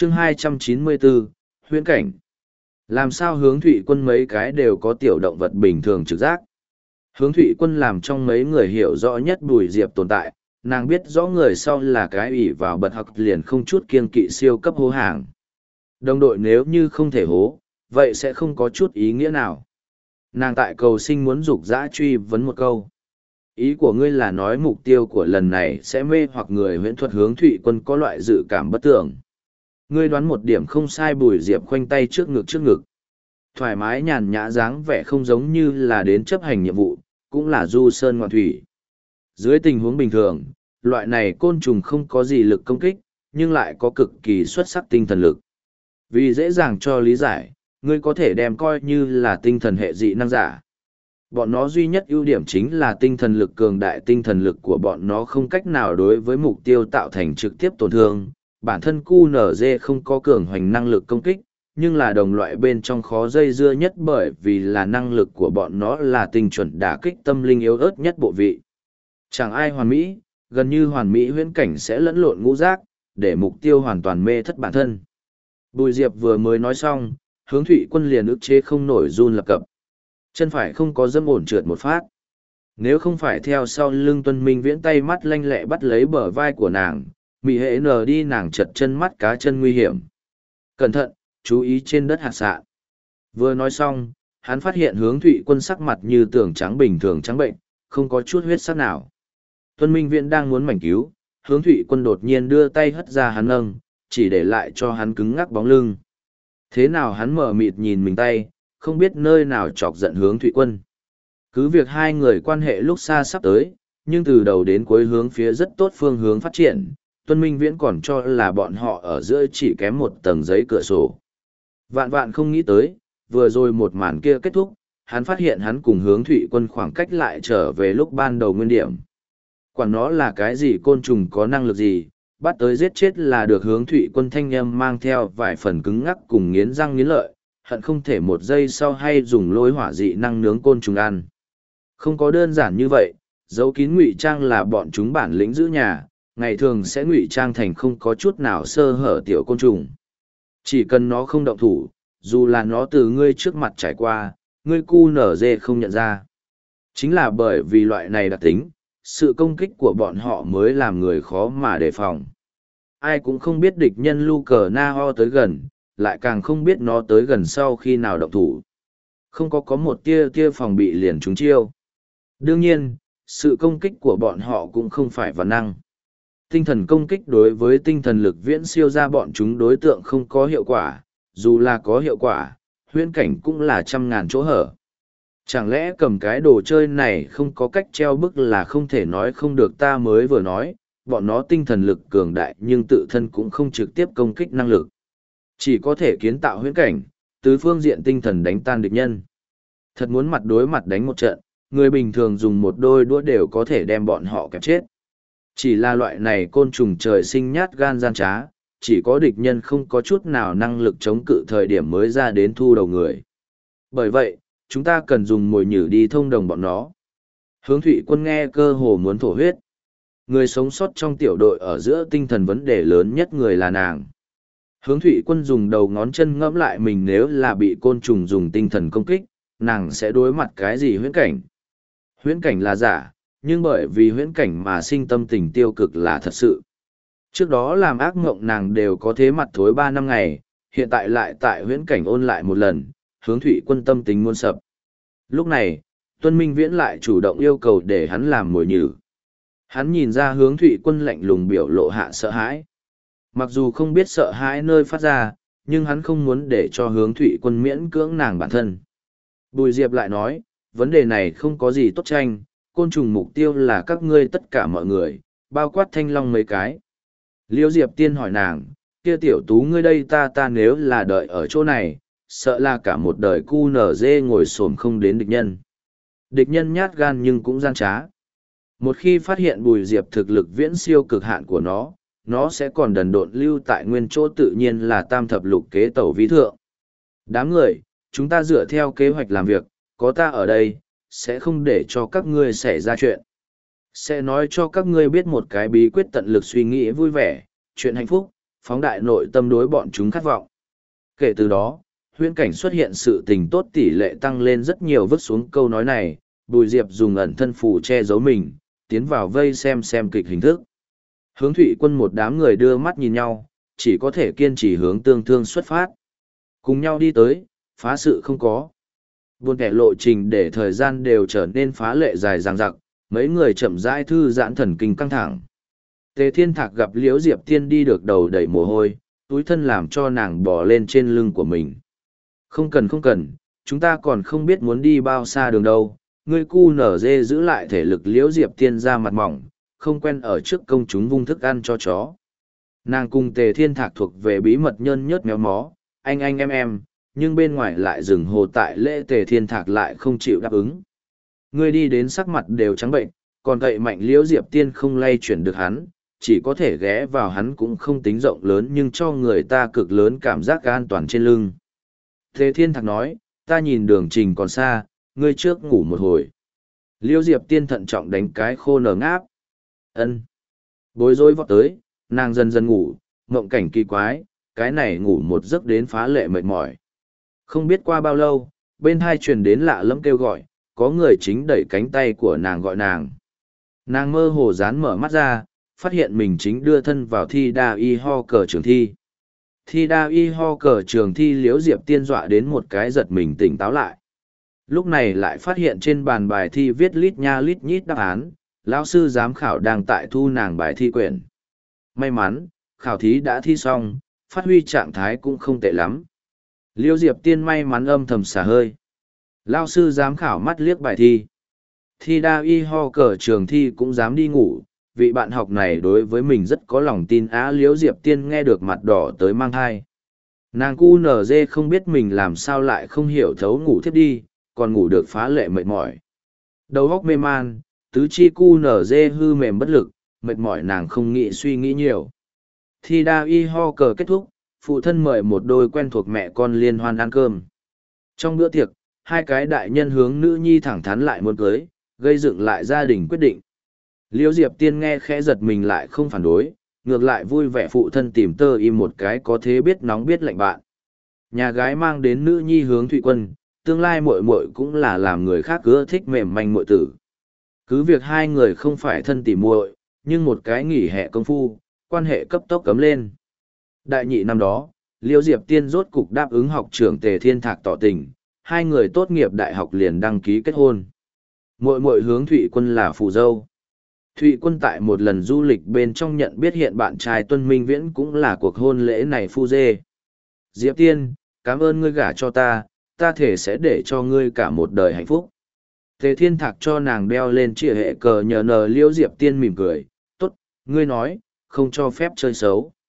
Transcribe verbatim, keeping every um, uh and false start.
chương hai trăm chín mươi bốn, huyễn cảnh. Làm sao hướng thụy quân mấy cái đều có tiểu động vật bình thường trực giác? Hướng thụy quân làm trong mấy người hiểu rõ nhất Bùi Diệp tồn tại, nàng biết rõ người sau là cái ủy vào bật học liền không chút kiêng kỵ siêu cấp hố hàng. Đồng đội nếu như không thể hố, vậy sẽ không có chút ý nghĩa nào. Nàng tại cầu sinh muốn dục dã truy vấn một câu. Ý của ngươi là nói mục tiêu của lần này sẽ mê hoặc người huyễn thuật hướng thụy quân có loại dự cảm bất tưởng. Ngươi đoán một điểm không sai. Bùi Diệp khoanh tay trước ngực trước ngực. Thoải mái nhàn nhã dáng vẻ không giống như là đến chấp hành nhiệm vụ, cũng là du sơn ngoạn thủy. Dưới tình huống bình thường, loại này côn trùng không có gì lực công kích, nhưng lại có cực kỳ xuất sắc tinh thần lực. Vì dễ dàng cho lý giải, ngươi có thể đem coi như là tinh thần hệ dị năng giả. Bọn nó duy nhất ưu điểm chính là tinh thần lực cường đại, tinh thần lực của bọn nó không cách nào đối với mục tiêu tạo thành trực tiếp tổn thương. Bản thân cu nở dê không có cường hoành năng lực công kích, nhưng là đồng loại bên trong khó dây dưa nhất bởi vì là năng lực của bọn nó là tinh chuẩn đả kích tâm linh yếu ớt nhất bộ vị. Chẳng ai hoàn mỹ, gần như hoàn mỹ huyễn cảnh sẽ lẫn lộn ngũ giác, để mục tiêu hoàn toàn mê thất bản thân. Bùi Diệp vừa mới nói xong, hướng thụy quân liền ức chế không nổi run lập cập. Chân phải không có dâm ổn trượt một phát. Nếu không phải theo sau lưng Tuân Minh Viễn tay mắt lanh lẹ bắt lấy bờ vai của nàng, mị hệ nở đi nàng chật chân mắt cá chân nguy hiểm. Cẩn thận, chú ý trên đất hạt xạ. Vừa nói xong, hắn phát hiện hướng thụy quân sắc mặt như tường trắng bình thường trắng bệnh, không có chút huyết sắc nào. Tuân Minh Viễn đang muốn mảnh cứu, hướng thụy quân đột nhiên đưa tay hất ra hắn nâng, chỉ để lại cho hắn cứng ngắc bóng lưng. Thế nào hắn mở mịt nhìn mình tay, không biết nơi nào chọc giận hướng thụy quân. Cứ việc hai người quan hệ lúc xa sắp tới, nhưng từ đầu đến cuối hướng phía rất tốt phương hướng phát triển, Tuân Minh Viễn còn cho là bọn họ ở giữa chỉ kém một tầng giấy cửa sổ. Vạn vạn không nghĩ tới, vừa rồi một màn kia kết thúc, hắn phát hiện hắn cùng hướng thụy quân khoảng cách lại trở về lúc ban đầu nguyên điểm. Quản nó là cái gì côn trùng có năng lực gì, bắt tới giết chết là được. Hướng thụy quân thanh âm mang theo vài phần cứng ngắc cùng nghiến răng nghiến lợi, hận không thể một giây sau hay dùng lôi hỏa dị năng nướng côn trùng ăn. Không có đơn giản như vậy, giấu kín ngụy trang là bọn chúng bản lĩnh giữ nhà, ngày thường sẽ ngụy trang thành không có chút nào sơ hở tiểu côn trùng. Chỉ cần nó không động thủ, dù là nó từ ngươi trước mặt trải qua, ngươi cu nở dê không nhận ra. Chính là bởi vì loại này đặc tính, sự công kích của bọn họ mới làm người khó mà đề phòng. Ai cũng không biết địch nhân lu cờ na ho tới gần, lại càng không biết nó tới gần sau khi nào động thủ. Không có có một tia tia phòng bị liền trúng chiêu. Đương nhiên, sự công kích của bọn họ cũng không phải văn năng. Tinh thần công kích đối với tinh thần lực viễn siêu ra bọn chúng đối tượng không có hiệu quả, dù là có hiệu quả, huyễn cảnh cũng là trăm ngàn chỗ hở. Chẳng lẽ cầm cái đồ chơi này không có cách treo bức là không thể nói không được. Ta mới vừa nói, bọn nó tinh thần lực cường đại nhưng tự thân cũng không trực tiếp công kích năng lực. Chỉ có thể kiến tạo huyễn cảnh, từ phương diện tinh thần đánh tan địch nhân. Thật muốn mặt đối mặt đánh một trận, người bình thường dùng một đôi đũa đều có thể đem bọn họ kẹp chết. Chỉ là loại này côn trùng trời sinh nhát gan gian trá, chỉ có địch nhân không có chút nào năng lực chống cự thời điểm mới ra đến thu đầu người. Bởi vậy, chúng ta cần dùng mồi nhử đi thông đồng bọn nó. Hướng thụy quân nghe cơ hồ muốn thổ huyết. Người sống sót trong tiểu đội ở giữa tinh thần vấn đề lớn nhất người là nàng. Hướng thụy quân dùng đầu ngón chân ngẫm lại mình nếu là bị côn trùng dùng tinh thần công kích, nàng sẽ đối mặt cái gì huyễn cảnh. Huyễn cảnh là giả, nhưng bởi vì huyễn cảnh mà sinh tâm tình tiêu cực là thật sự. Trước đó làm ác mộng nàng đều có thế mặt thối ba năm ngày, hiện tại lại tại huyễn cảnh ôn lại một lần, hướng thụy quân tâm tính muôn sập. Lúc này, Tuân Minh Viễn lại chủ động yêu cầu để hắn làm mồi nhử. Hắn nhìn ra hướng thụy quân lạnh lùng biểu lộ hạ sợ hãi. Mặc dù không biết sợ hãi nơi phát ra, nhưng hắn không muốn để cho hướng thụy quân miễn cưỡng nàng bản thân. Bùi Diệp lại nói, vấn đề này không có gì tốt tranh, côn trùng mục tiêu là các ngươi tất cả mọi người, bao quát thanh long mấy cái. Liêu Diệp tiên hỏi nàng, kia tiểu tú ngươi đây ta ta nếu là đợi ở chỗ này, sợ là cả một đời cu nở dê ngồi xổm không đến địch nhân. Địch nhân nhát gan nhưng cũng gian trá. Một khi phát hiện Bùi Diệp thực lực viễn siêu cực hạn của nó, nó sẽ còn đần độn lưu tại nguyên chỗ, tự nhiên là tam thập lục kế tẩu ví thượng. Đám người, chúng ta dựa theo kế hoạch làm việc, có ta ở đây, sẽ không để cho các ngươi xảy ra chuyện. Sẽ nói cho các ngươi biết một cái bí quyết tận lực suy nghĩ vui vẻ, chuyện hạnh phúc, phóng đại nội tâm đối bọn chúng khát vọng. Kể từ đó, huyễn cảnh xuất hiện sự tình tốt tỷ lệ tăng lên rất nhiều. Vứt xuống câu nói này, Bùi Diệp dùng ẩn thân phù che giấu mình, tiến vào vây xem xem kịch hình thức. Hướng Thụy Quân một đám người đưa mắt nhìn nhau, chỉ có thể kiên trì hướng Tương Thương xuất phát. Cùng nhau đi tới, phá sự không có. Buồn kẻ lộ trình để thời gian đều trở nên phá lệ dài dằng dặc, mấy người chậm rãi thư giãn thần kinh căng thẳng. Tề Thiên Thạc gặp Liễu Diệp Tiên đi được đầu đầy mồ hôi, túi thân làm cho nàng bò lên trên lưng của mình. Không cần không cần, chúng ta còn không biết muốn đi bao xa đường đâu. Ngươi cu nở dê giữ lại thể lực. Liễu Diệp Tiên ra mặt mỏng, không quen ở trước công chúng vung thức ăn cho chó. Nàng cùng Tề Thiên Thạc thuộc về bí mật nhơn nhớt méo mó, anh anh em em, nhưng bên ngoài lại dừng hồ tại lễ. Tề Thiên Thạc lại không chịu đáp ứng. Ngươi đi đến sắc mặt đều trắng bệnh, còn cậy mạnh. Liễu Diệp Tiên không lay chuyển được hắn, chỉ có thể ghé vào hắn cũng không tính rộng lớn nhưng cho người ta cực lớn cảm giác an toàn trên lưng. Tề Thiên Thạc nói, ta nhìn đường trình còn xa, ngươi trước ngủ một hồi. Liễu Diệp Tiên thận trọng đánh cái khô nở ngáp. Ân. Bối rối vọt tới, nàng dần dần ngủ, mộng cảnh kỳ quái, cái này ngủ một giấc đến phá lệ mệt mỏi. Không biết qua bao lâu, bên hai truyền đến lạ lẫm kêu gọi, có người chính đẩy cánh tay của nàng gọi nàng. Nàng mơ hồ dán mở mắt ra, phát hiện mình chính đưa thân vào thi đa y ho cờ trường thi. Thi đa y ho cờ trường thi. Liễu Diệp Tiên dọa đến một cái giật mình tỉnh táo lại. Lúc này lại phát hiện trên bàn bài thi viết lít nha lít nhít đáp án, lão sư giám khảo đang tại thu nàng bài thi quyển. May mắn, khảo thí đã thi xong, phát huy trạng thái cũng không tệ lắm. Liễu Diệp Tiên may mắn âm thầm xả hơi. Lão sư giám khảo mắt liếc bài thi. Thi đa y ho cờ trường thi cũng dám đi ngủ, vị bạn học này đối với mình rất có lòng tin á. Liễu Diệp Tiên nghe được mặt đỏ tới mang thai. Nàng cu nở dê không biết mình làm sao lại không hiểu thấu ngủ thiếp đi, còn ngủ được phá lệ mệt mỏi. Đầu óc mê man, tứ chi cu nở dê hư mềm bất lực, mệt mỏi nàng không nghĩ suy nghĩ nhiều. Thi đa y ho cờ kết thúc, phụ thân mời một đôi quen thuộc mẹ con liên hoan ăn cơm. Trong bữa tiệc, hai cái đại nhân hướng nữ nhi thẳng thắn lại muốn cưới, gây dựng lại gia đình quyết định. Liễu Diệp Tiên nghe khẽ giật mình lại không phản đối, ngược lại vui vẻ phụ thân tìm tơ im một cái có thế biết nóng biết lạnh bạn. Nhà gái mang đến nữ nhi Hướng Thụy Quân, tương lai muội muội cũng là làm người khác ưa thích mềm manh muội tử. Cứ việc hai người không phải thân tỉ muội, nhưng một cái nghỉ hè công phu, quan hệ cấp tốc cấm lên. Đại nhị năm đó, Liễu Diệp Tiên rốt cục đáp ứng học trưởng Tề Thiên Thạc tỏ tình, hai người tốt nghiệp đại học liền đăng ký kết hôn. Muội muội Hướng Thụy Quân là phù dâu. Thụy Quân tại một lần du lịch bên trong nhận biết hiện bạn trai Tuân Minh Viễn cũng là cuộc hôn lễ này phu dê. Diệp Tiên, cảm ơn ngươi gả cho ta, ta thể sẽ để cho ngươi cả một đời hạnh phúc. Tề Thiên Thạc cho nàng đeo lên chìa hệ cờ nhờ nờ. Liễu Diệp Tiên mỉm cười, tốt, ngươi nói, không cho phép chơi xấu.